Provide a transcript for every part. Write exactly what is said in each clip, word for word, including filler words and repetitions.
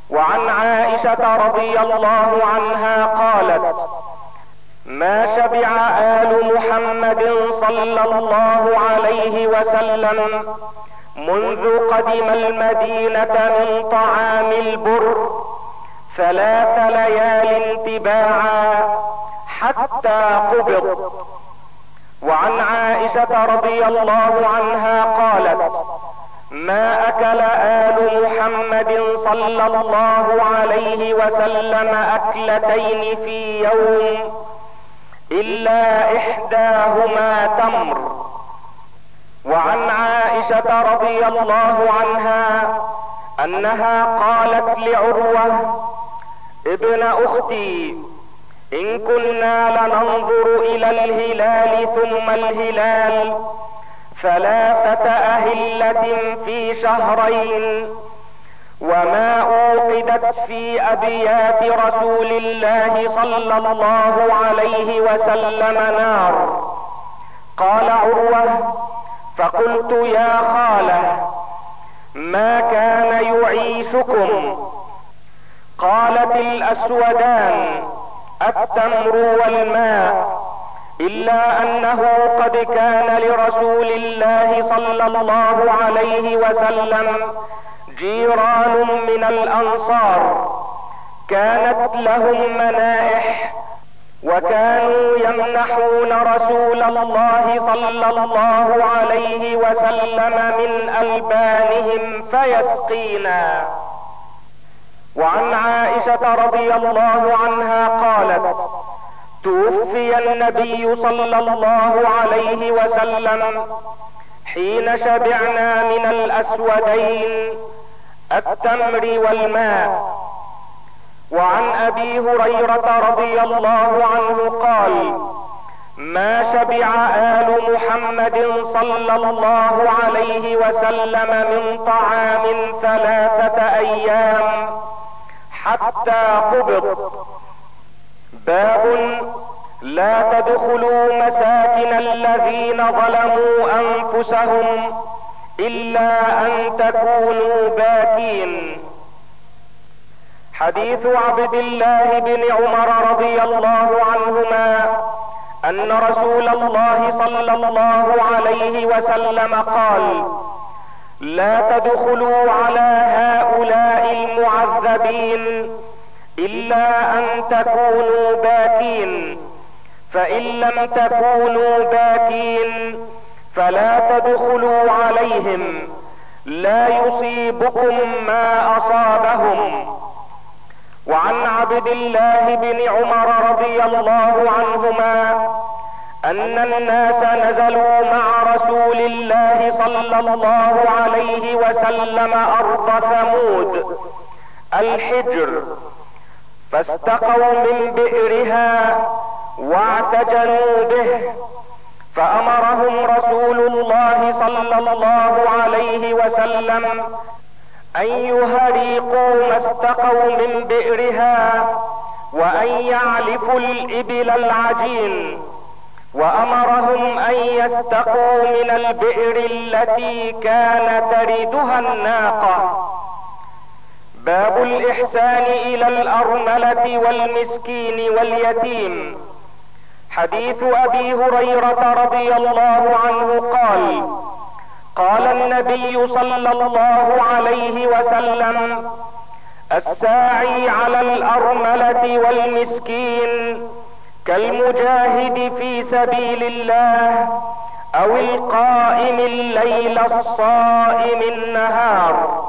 وعن عائشة رضي الله عنها قالت: ما شبع آل محمد صلى الله عليه وسلم منذ قدم المدينة من طعام البر ثلاث ليال تباعا حتى قبض. وعن عائشة رضي الله عنها قالت: ما اكل آل محمد صلى الله عليه وسلم اكلتين في يوم الا احداهما تمر. وعن عائشة رضي الله عنها انها قالت لعروة ابن اختي: ان كنا لننظر الى الهلال ثم الهلال ثلاثة اهلة في شهرين، وما اوقدت في ابيات رسول الله صلى الله عليه وسلم نار. قال عروة: فقلت يا خالة ما كان يعيشكم؟ قالت: الاسودان التمر والماء، الا انه قد كان لرسول الله صلى الله عليه وسلم جيران من الانصار كانت لهم منائح، وكانوا يمنحون رسول الله صلى الله عليه وسلم من البانهم فيسقينا. وعن عائشة رضي الله عنها قالت: توفي النبي صلى الله عليه وسلم حين شبعنا من الاسودين التمر والماء. وعن ابي هريرة رضي الله عنه قال: ما شبع آل محمد صلى الله عليه وسلم من طعام ثلاثة ايام حتى قبض. باب: لا تدخلوا مساكن الذين ظلموا انفسهم الا ان تكونوا باكين. حديث عبد الله بن عمر رضي الله عنهما ان رسول الله صلى الله عليه وسلم قال: لا تدخلوا على هؤلاء المعذبين الا ان تكونوا باكين، فان لم تكونوا باكين فلا تدخلوا عليهم، لا يصيبكم ما اصابهم. وعن عبد الله بن عمر رضي الله عنهما ان الناس نزلوا مع رسول الله صلى الله عليه وسلم ارض ثمود الحجر، فاستقوا من بئرها واعتجلوا به، فامرهم رسول الله صلى الله عليه وسلم ان يهريقوا ما استقوا من بئرها وان يعلفوا الابل العجين، وامرهم ان يستقوا من البئر التي كان تردها الناقة. باب الاحسان الى الارملة والمسكين واليتيم. حديث ابي هريرة رضي الله عنه قال: قال النبي صلى الله عليه وسلم: الساعي على الارملة والمسكين كالمجاهد في سبيل الله او القائم الليل الصائم النهار.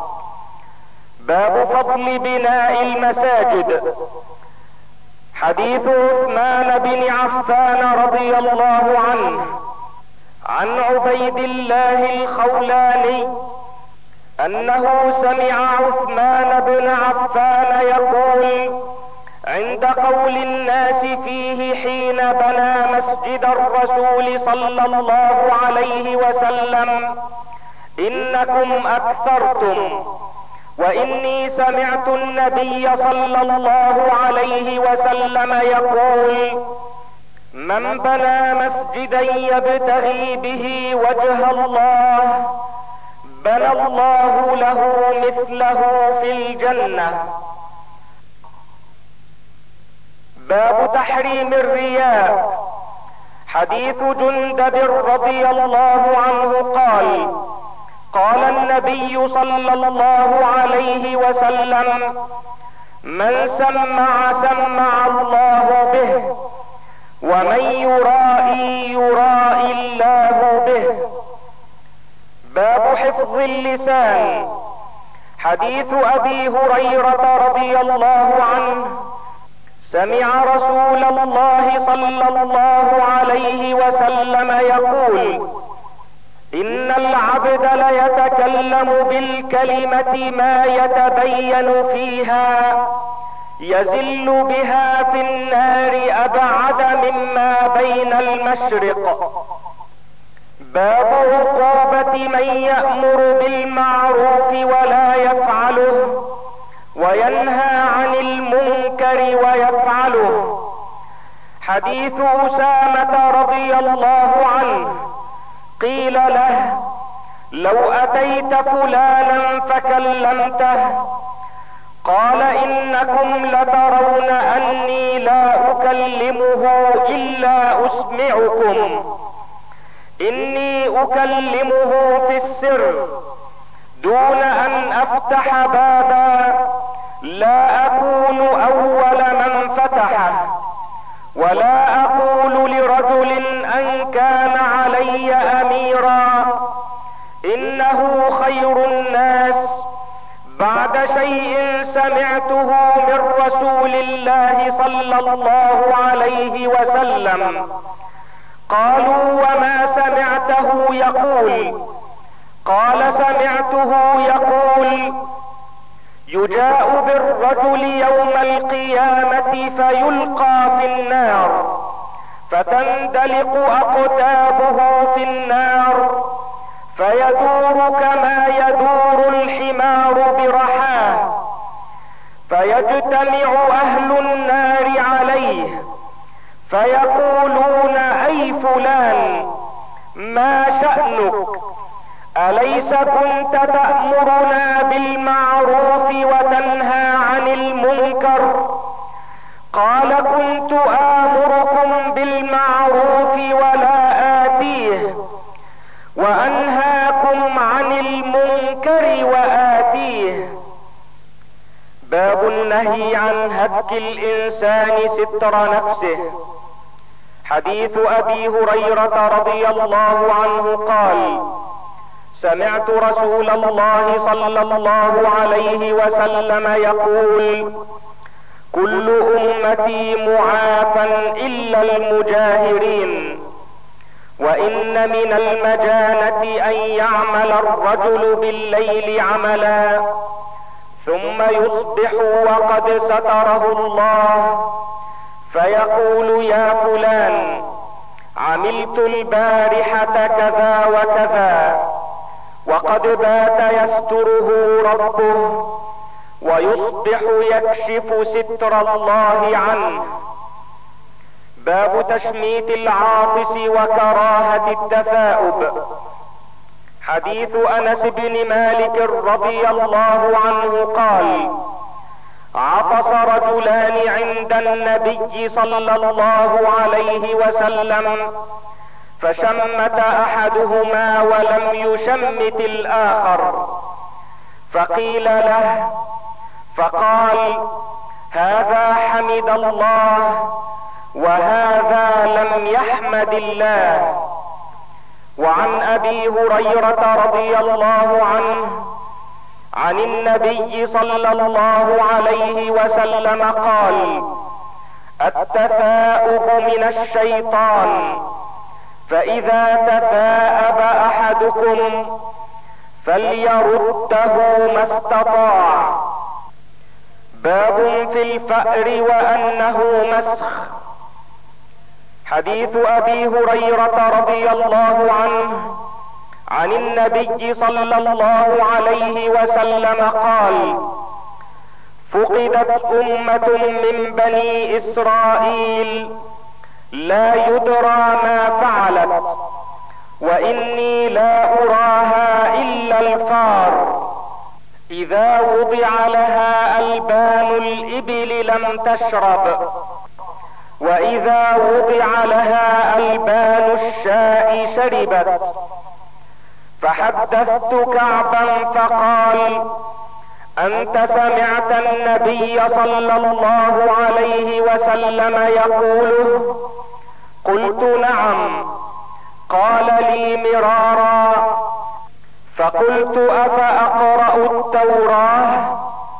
باب فضل بناء المساجد. حديث عثمان بن عفان رضي الله عنه عن عبيد الله الخولاني انه سمع عثمان بن عفان يقول عند قول الناس فيه حين بنى مسجد الرسول صلى الله عليه وسلم: انكم اكثرتم، واني سمعت النبي صلى الله عليه وسلم يقول: من بنى مسجدا يبتغي به وجه الله بنى الله له مثله في الجنة. باب تحريم الرياء. حديث جندب رضي الله عنه قال: قال النبي صلى الله عليه وسلم: من سمع سمع الله به، ومن يرائي يرائي الله به. باب حفظ اللسان. حديث ابي هريرة رضي الله عنه: سمع رسول الله صلى الله عليه وسلم يقول: ان العبد ليتكلم بالكلمة ما يتبين فيها يزل بها في النار ابعد مما بين المشرق. باب عقوبة من يأمر بالمعروف ولا يفعله، وينهى عن المنكر ويفعله. حديث أسامة رضي الله عنه: قيل له: لو أتيت فلانا فكلمته، قال: انكم لترون اني لا اكلمه الا اسمعكم، اني اكلمه في السر دون ان افتح بابا، لا اكون اول من فتحه، ولا اقول لرجل ان كان علي اميرا انه خير الناس بعد شيء سمعته من رسول الله صلى الله عليه وسلم. قالوا: وما سمعته يقول؟ قال: سمعته يقول: يجاء بالرجل يوم القيامة فيلقى في النار، فتندلق اقتابه في النار، فيدور كما يدور الحمار برحاه، فيجتمع اهل النار عليه فيقولون: اي فلان، ما شأنك؟ اليس كنت تأمرنا بالمعروف وتنهى عن المنكر؟ قال: كنت آمركم بالمعروف ولا آتيه، وانهاكم عن المنكر وآتيه. باب النهي عن هتك الانسان ستر نفسه. حديث ابي هريرة رضي الله عنه قال: سمعت رسول الله صلى الله عليه وسلم يقول: كل امتي معافى الا المجاهرين، وان من المجانة ان يعمل الرجل بالليل عملا ثم يصبح وقد ستره الله، فيقول: يا فلان، عملت البارحة كذا وكذا، وقد بات يستره ربه، ويصبح يكشف ستر الله عنه. باب تشميت العاطس وكراهة التثاؤب. حديث انس بن مالك رضي الله عنه قال: عطس رجلان عند النبي صلى الله عليه وسلم، فشمت احدهما ولم يشمت الاخر، فقيل له، فقال: هذا حمد الله، وهذا لم يحمد الله. وعن ابي هريرة رضي الله عنه عن النبي صلى الله عليه وسلم قال: التثاؤب من الشيطان، فاذا تثاءب احدكم فليرده ما استطاع. باب في الفأر وانه مسخ. حديث ابي هريرة رضي الله عنه عن النبي صلى الله عليه وسلم قال: فقدت امة من بني اسرائيل لا يدرى ما فعلت، واني لا اراها الا الفار، اذا وضع لها البان الابل لم تشرب، واذا وضع لها البان الشاء شربت. فحدثت كعبا فقال: انت سمعت النبي صلى الله عليه وسلم يقوله؟ قلت: نعم. قال لي مرارا. فقلت: افاقرأ التوراة؟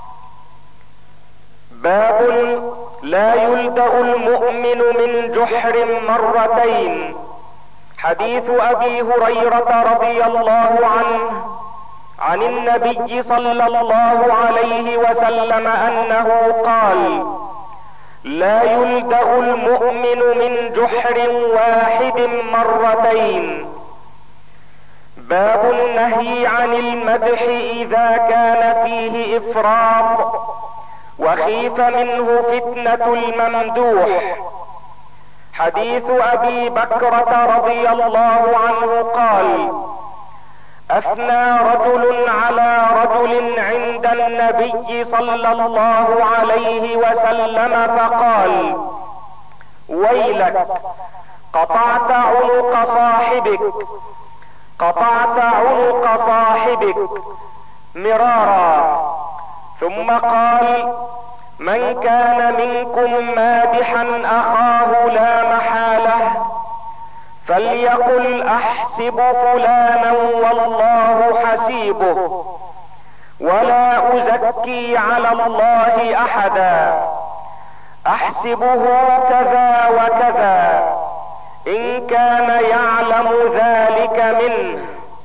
باب لا يلدغ المؤمن من جحر مرتين. حديث ابي هريرة رضي الله عنه عن النبي صلى الله عليه وسلم انه قال: لا يلدغ المؤمن من جحر واحد مرتين. باب النهي عن المدح اذا كان فيه افراط وخيف منه فتنة الممدوح. حديث ابي بكرة رضي الله عنه قال: اثنى رجل على رجل عند النبي صلى الله عليه وسلم فقال: ويلك، قطعت عنق صاحبك، قطعت عنق صاحبك، مرارا. ثم قال: من كان منكم مادحا اخاه لا محالة فليقل احسب فلانا والله حسيبه، ولا ازكي على الله احدا، احسبه كذا وكذا، ان كان يعلم ذلك منه.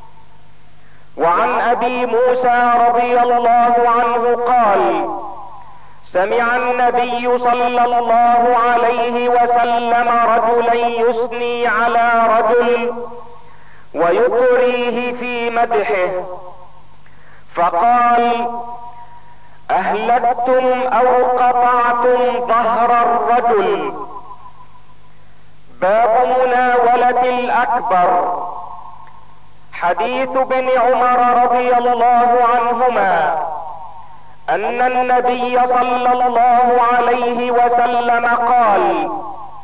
وعن ابي موسى رضي الله عنه قال: سمع النبي صلى الله عليه وسلم رجلا يثني على رجل ويطريه في مدحه، فقال: اهلكتم او قطعتم ظهر الرجل. باب مناولة الاكبر. حديث ابن عمر رضي الله عنهما ان النبي صلى الله عليه وسلم قال: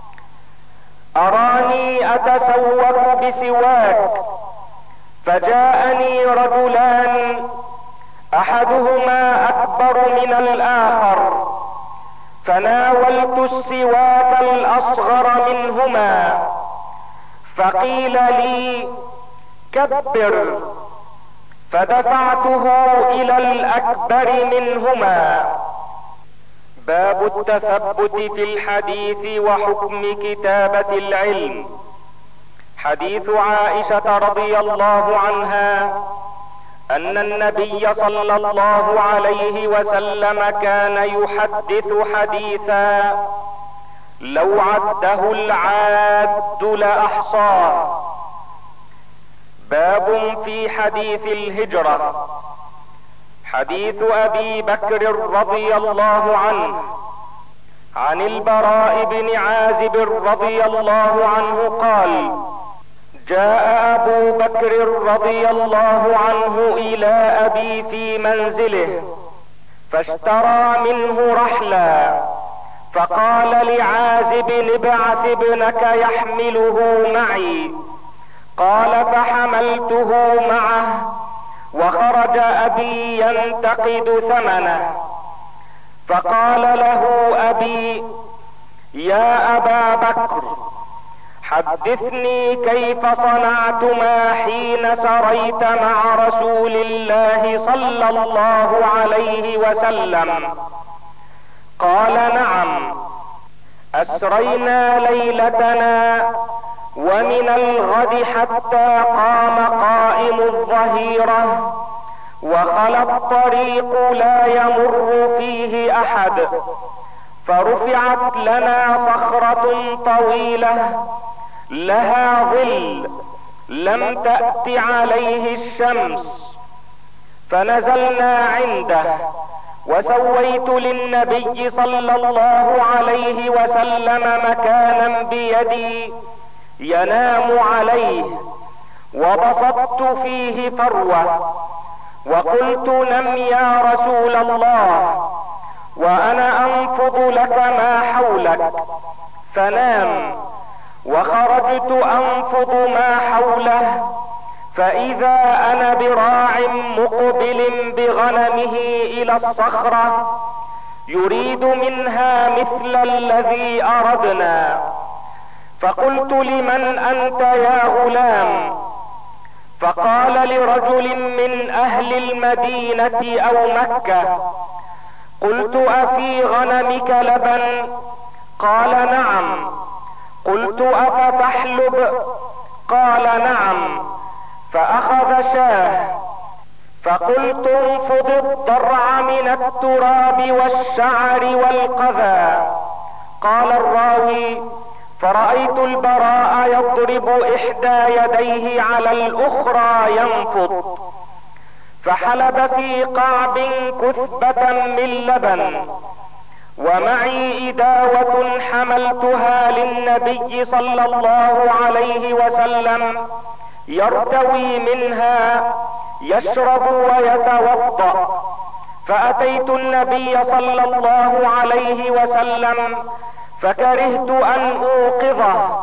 اراني اتسوق بسواك، فجاءني رجلان احدهما اكبر من الاخر، فناولت السواك الاصغر منهما، فقيل لي: كبر، فدفعته الى الاكبر منهما. باب التثبت في الحديث وحكم كتابة العلم. حديث عائشة رضي الله عنها ان النبي صلى الله عليه وسلم كان يحدث حديثا لو عده العاد لاحصاه. باب في حديث الهجرة. حديث ابي بكر رضي الله عنه عن البراء بن عازب رضي الله عنه قال: جاء ابو بكر رضي الله عنه الى ابي في منزله، فاشترى منه رحلا، فقال لعازب: ابعث ابنك يحمله معي. قال: فحملته معه، وخرج ابي ينتقد ثمنه، فقال له ابي: يا ابا بكر، حدثني كيف صنعتما حين سريت مع رسول الله صلى الله عليه وسلم. قال: نعم، اسرينا ليلتنا، ومن الغد حتى قام قائم الظهيرة، وخلى الطريق لا يمر فيه احد، فرفعت لنا صخرة طويلة لها ظل لم تأت عليه الشمس، فنزلنا عنده، وسويت للنبي صلى الله عليه وسلم مكانا بيدي ينام عليه، وبسطت فيه فروة، وقلت: نم يا رسول الله، وانا انفض لك ما حولك. فنام، وخرجت انفض ما حوله، فاذا انا براع مقبل بغنمه الى الصخرة يريد منها مثل الذي اردنا. فقلت: لمن انت يا غلام؟ فقال: لرجل من اهل المدينة او مكة. قلت: افي غنمك لبن؟ قال: نعم. قلت: افتحلب؟ قال: نعم. فاخذ شاه، فقلت: انفض الضرع من التراب والشعر والقذى. قال الراوي: فرأيت البراء يضرب احدى يديه على الاخرى ينفض، فحلب في قعب كثبة من لبن، ومعي إداوة حملتها للنبي صلى الله عليه وسلم يرتوي منها يشرب ويتوضأ. فأتيت النبي صلى الله عليه وسلم فكرهت أن أوقظه،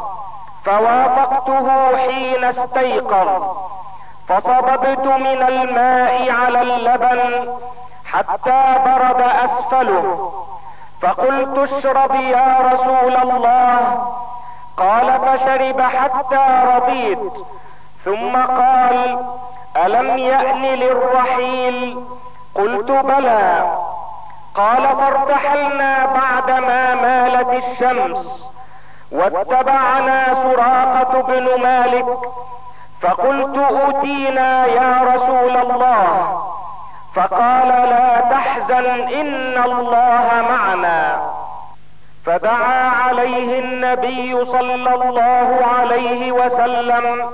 فوافقته حين استيقظ، فصببت من الماء على اللبن حتى برد أسفله، فقلت: اشرب يا رسول الله. قال: فشرب حتى رضيت، ثم قال: ألم يأن للرحيل؟ قلت: بلى. قال: فارتحلنا بعدما مالت الشمس، واتبعنا سراقة بن مالك، فقلت: أوتينا يا رسول الله. فقال: لا تحزن إن الله معنا. فدعا عليه النبي صلى الله عليه وسلم،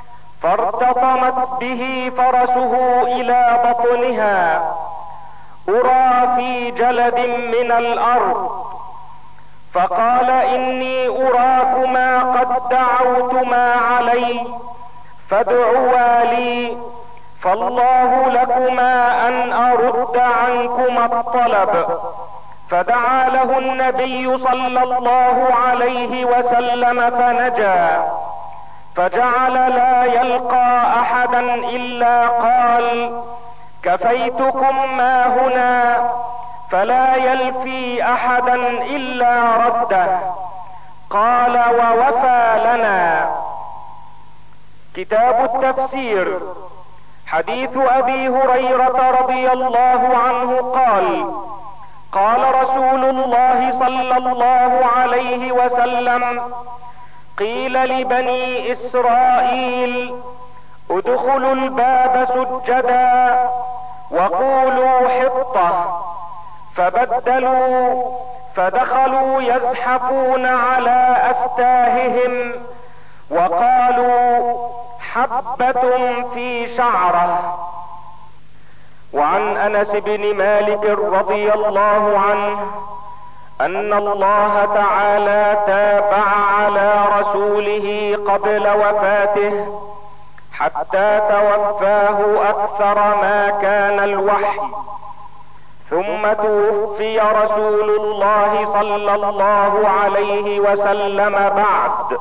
فارتطمت به فرسه الى بطنها، ارى في جلد من الارض. فقال: اني اراكما قد دعوتما علي، فادعوا لي، فالله لكما ان ارد عنكما الطلب. فدعا له النبي صلى الله عليه وسلم فنجا، فجعل لا يلقى احدا الا قال: كفيتكم ما هنا، فلا يلفي احدا الا رده. قال: ووفى لنا. كتاب التفسير. حديث ابي هريرة رضي الله عنه قال: قال رسول الله صلى الله عليه وسلم: قيل لبني اسرائيل: ادخلوا الباب سجدا وقولوا حطة، فبدلوا فدخلوا يزحفون على استاههم وقالوا: حبة في شعره. وعن انس بن مالك رضي الله عنه ان الله تعالى تابع على رسوله قبل وفاته حتى توفاه اكثر ما كان الوحي، ثم توفي رسول الله صلى الله عليه وسلم بعد.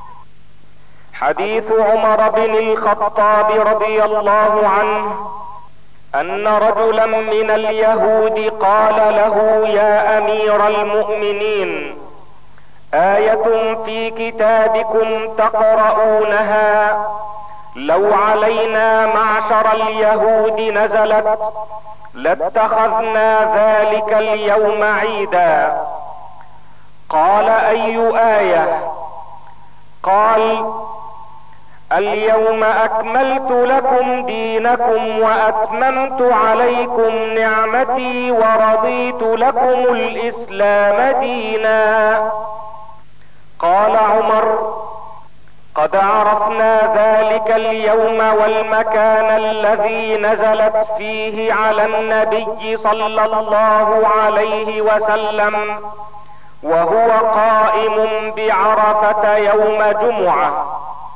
حديث عمر بن الخطاب رضي الله عنه ان رجلا من اليهود قال له: يا امير المؤمنين، آية في كتابكم تقرؤونها لو علينا معشر اليهود نزلت لاتخذنا ذلك اليوم عيدا. قال: اي آية؟ قال: اليوم اكملت لكم دينكم واتممت عليكم نعمتي ورضيت لكم الاسلام دينا. قال عمر: قد عرفنا ذلك اليوم والمكان الذي نزلت فيه على النبي صلى الله عليه وسلم وهو قائم بعرفة يوم جمعة.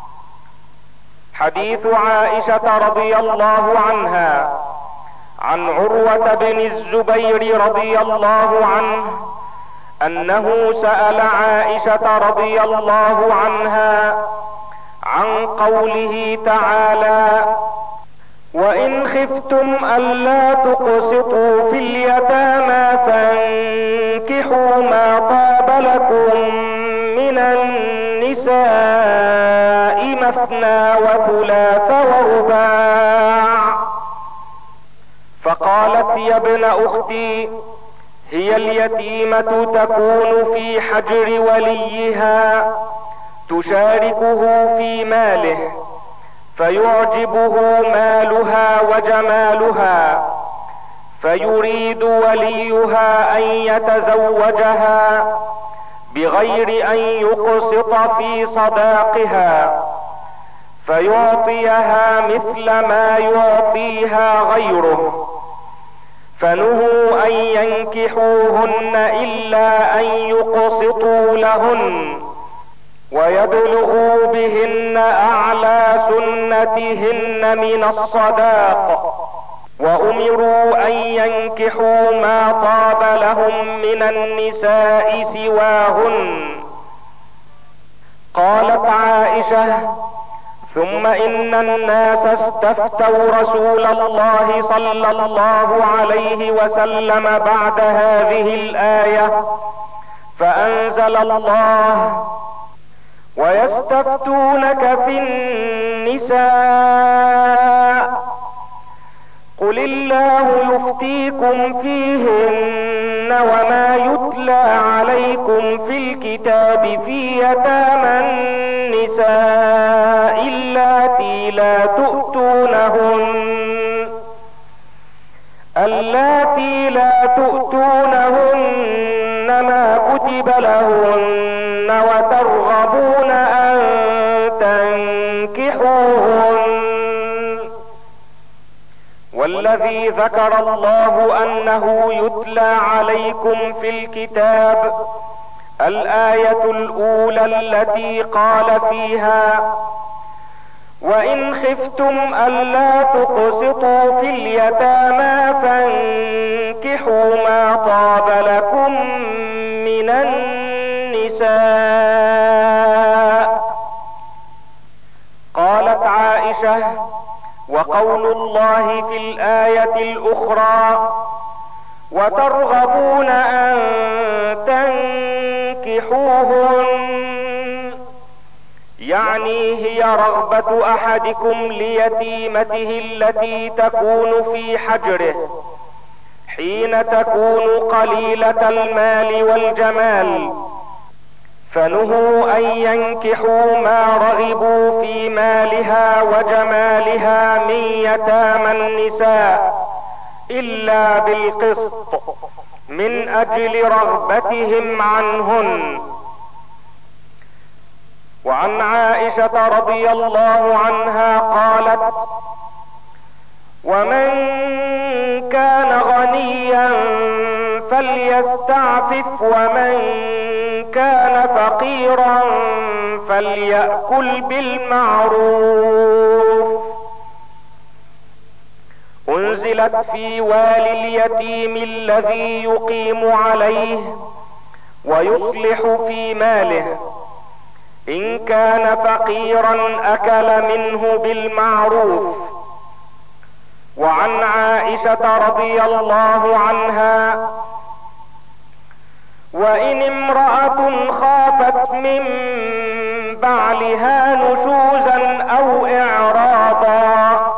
حديث عائشة رضي الله عنها عن عروة بن الزبير رضي الله عنه انه سأل عائشة رضي الله عنها عن قوله تعالى: وان خفتم الا تقسطوا في اليتامى فانكحوا ما طاب لكم من النساء مثنى وثلاث ورباع. فقالت: يا ابن اختي، هي اليتيمة تكون في حجر وليها تشاركه في ماله، فيعجبه مالها وجمالها، فيريد وليها ان يتزوجها بغير ان يقسط في صداقها، فيعطيها مثل ما يعطيها غيره. فنهوا ان ينكحوهن الا ان يقسطوا لهن ويبلغوا بهن اعلى سنتهن من الصداق، وامروا ان ينكحوا ما طاب لهم من النساء سواهن. قالت عائشة: ثم ان الناس استفتوا رسول الله صلى الله عليه وسلم بعد هذه الآية، فانزل الله: ويستفتونك في النساء قل الله يفتيكم فيهن وما يتلى عليكم في الكتاب في يتامى النساء اللاتي لا تؤتونهن اللاتي لا تؤتونهن ما كتب لهن وترغبون ان تنكحوهن. والذي ذكر الله انه يتلى عليكم في الكتاب الآية الاولى التي قال فيها: وان خفتم الا تقسطوا في اليتامى فانكحوا ما طاب لكم من النساء. قالت عائشة: وقول الله في الآية الاخرى: وترغبون ان تنكحوهن، يعني هي رغبة احدكم ليتيمته التي تكون في حجره حين تكون قليلة المال والجمال، فنهوا ان ينكحوا ما رغبوا في مالها وجمالها من يتامى النساء الا بالقسط من اجل رغبتهم عنهن. وعن عائشة رضي الله عنها قالت: ومن كان غنيا فليستعفف ومن كان فقيرا فليأكل بالمعروف. انزلت في والي اليتيم الذي يقيم عليه ويصلح في ماله، ان كان فقيرا اكل منه بالمعروف. وعن عائشة رضي الله عنها: وان امرأة خافت من بعلها نشوزا او اعراضا،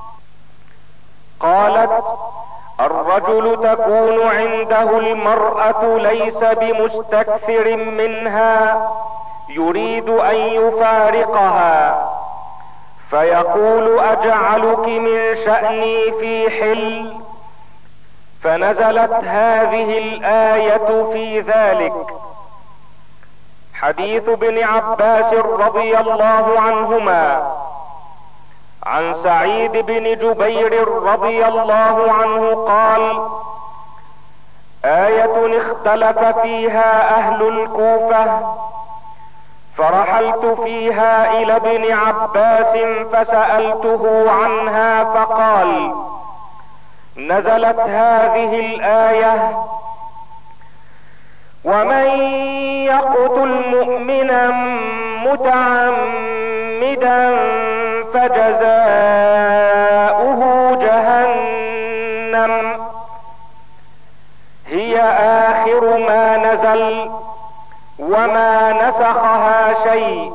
قالت: الرجل تكون عنده المرأة ليس بمستكثر منها يريد ان يفارقها، فيقول: اجعلك من شأني في حل، فنزلت هذه الآية في ذلك. حديث ابن عباس رضي الله عنهما عن سعيد بن جبير رضي الله عنه قال: آية اختلف فيها اهل الكوفة، فرحلت فيها الى ابن عباس فسألته عنها فقال: نزلت هذه الآية: ومن يقتل مؤمنا متعمدا فجزاؤه جهنم هي آخر ما نزل وما نسخها شيء.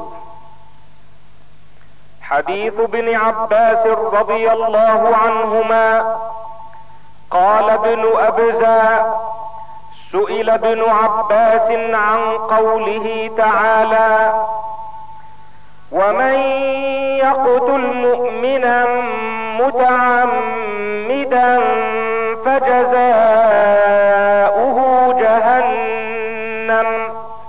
حديث ابن عباس رضي الله عنهما قال ابن أبزة: سئل ابن عباس عن قوله تعالى: ومن يقتل مؤمنا متعمدا فجزاؤه جهنم،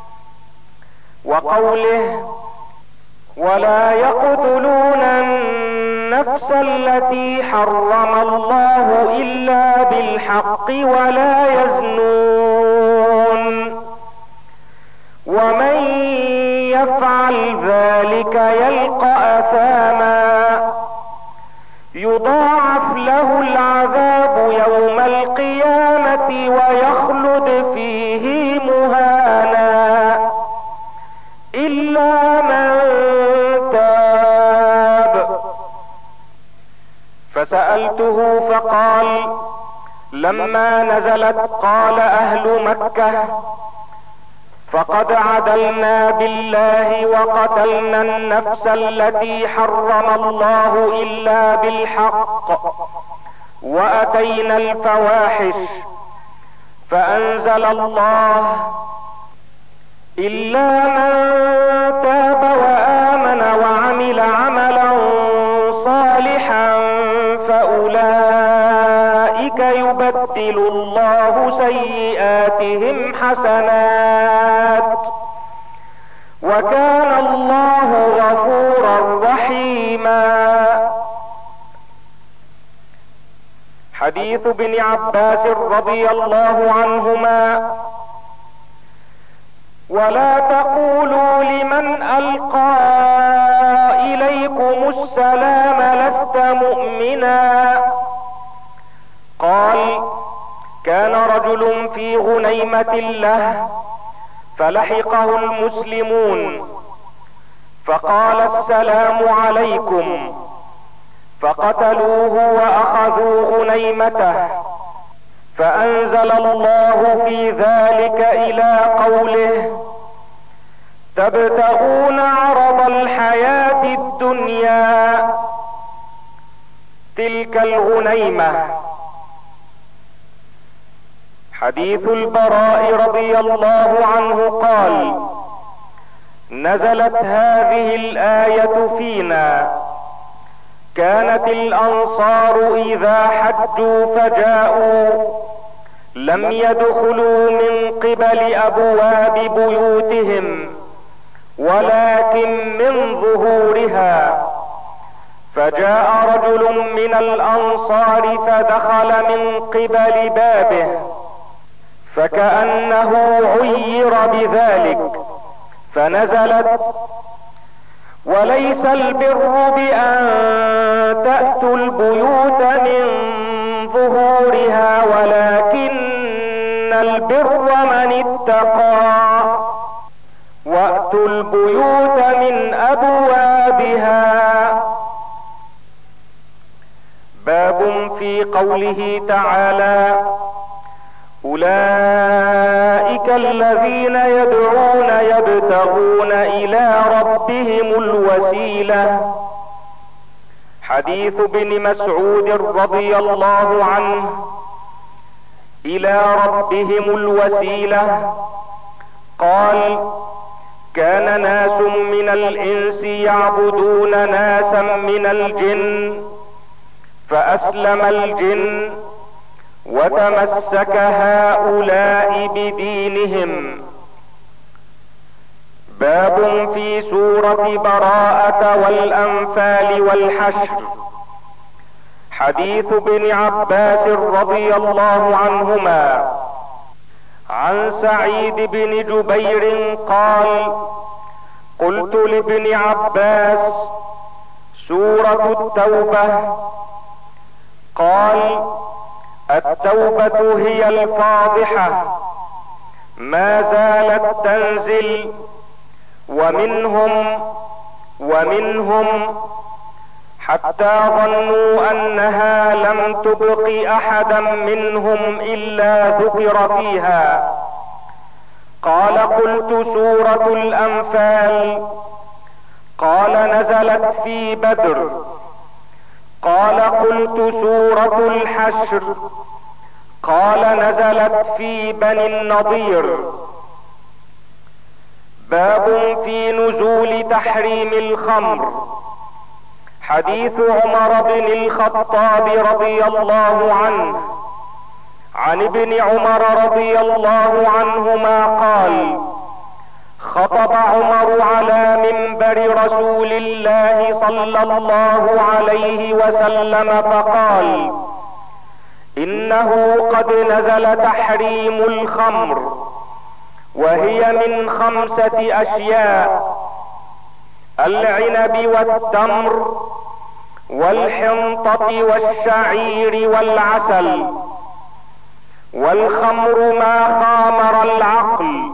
وقوله: ولا يقتلون النفس التي حرم الله إلا بالحق ولا يزنون، ومن يفعل ذلك يلقى أثاما يضاعف له العذاب يوم القيامة ويخلد فيه مهانا إلا من تاب. فسألته فقال: لما نزلت قال أهل مكة: فقد عدلنا بالله وقتلنا النفس التي حرم الله إلا بالحق وأتينا الفواحش، فأنزل الله: إلا من تاب وآمن وعمل عملا صالحا فأولئك يبدل الله سيئاتهم حسنات وكان الله غفورا رحيما. حديث ابن عباس رضي الله عنهما: ولا تقولوا لمن ألقى إليكم السلام لست مؤمنا. قال: كان رجل في غنيمة له فلحقه المسلمون فقال: السلام عليكم، فقتلوه وأخذوا غنيمته، فأنزل الله في ذلك إلى قوله: تبتغون عرض الحياة الدنيا، تلك الغنيمة. حديث البراء رضي الله عنه قال: نزلت هذه الآية فينا: كانت الأنصار إذا حجوا فجاءوا لم يدخلوا من قبل أبواب بيوتهم ولكن من ظهورها، فجاء رجل من الأنصار فدخل من قبل بابه فكأنه عير بذلك، فنزلت: وليس البر بأن تأتوا البيوت من ظهورها ولكن البر من اتقى، وأتوا البيوت من أبوابها. باب في قوله تعالى: أولئك الذين يدعون يبتغون إلى ربهم الوسيلة. حديث ابن مسعود رضي الله عنه: إلى ربهم الوسيلة. قال: كان ناس من الإنس يعبدون ناسا من الجن فأسلم الجن وتمسك هؤلاء بدينهم. باب في سورة براءة والأنفال والحشر. حديث ابن عباس رضي الله عنهما عن سعيد بن جبير قال: قلت لابن عباس: سورة التوبة. قال: التوبة هي الفاضحة، ما زالت تنزل، ومنهم ومنهم حتى ظنوا انها لم تبق احدا منهم الا ذكر فيها. قال: قلت: سورة الانفال. قال: نزلت في بدر. قال: قلت: سورة الحشر. قال: نزلت في بني النضير. باب في نزول تحريم الخمر. حديث عمر بن الخطاب رضي الله عنه عن ابن عمر رضي الله عنهما قال: خطب عمر على منبر رسول الله صلى الله عليه وسلم فقال: انه قد نزل تحريم الخمر، وهي من خمسة اشياء: العنب والتمر والحنطة والشعير والعسل. والخمر ما خامر العقل.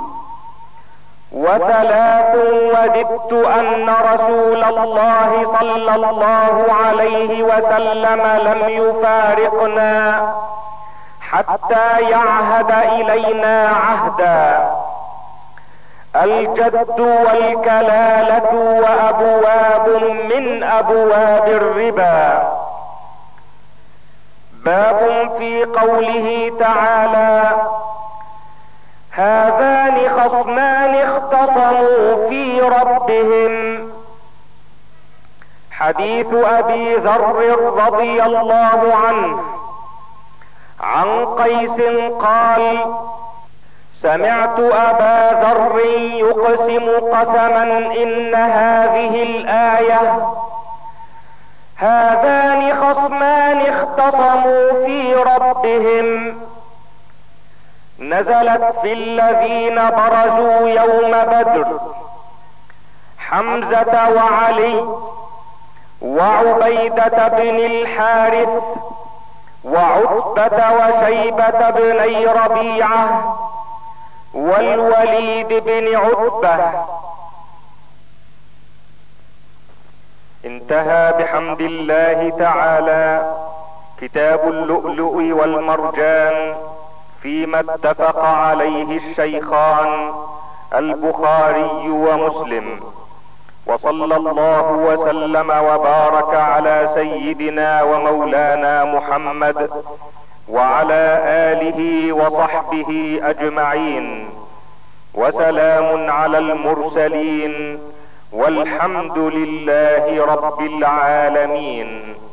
وثلاث وددت ان رسول الله صلى الله عليه وسلم لم يفارقنا حتى يعهد الينا عهدا: الجد والكلالة وابواب من ابواب الربا. باب في قوله تعالى: هذان خصمان اختصموا في ربهم. حديث ابي ذر رضي الله عنه عن قيس قال: سمعت ابا ذر يقسم قسما ان هذه الايه: هذان خصمان اختصموا في ربهم، نزلت في الذين برزوا يوم بدر: حمزة وعلي وعبيدة بن الحارث وعتبة وشيبة بني ربيعة والوليد بن عتبة. انتهى بحمد الله تعالى كتاب اللؤلؤ والمرجان فيما اتفق عليه الشيخان البخاري ومسلم، وصلى الله وسلم وبارك على سيدنا ومولانا محمد وعلى آله وصحبه اجمعين، وسلام على المرسلين، والحمد لله رب العالمين.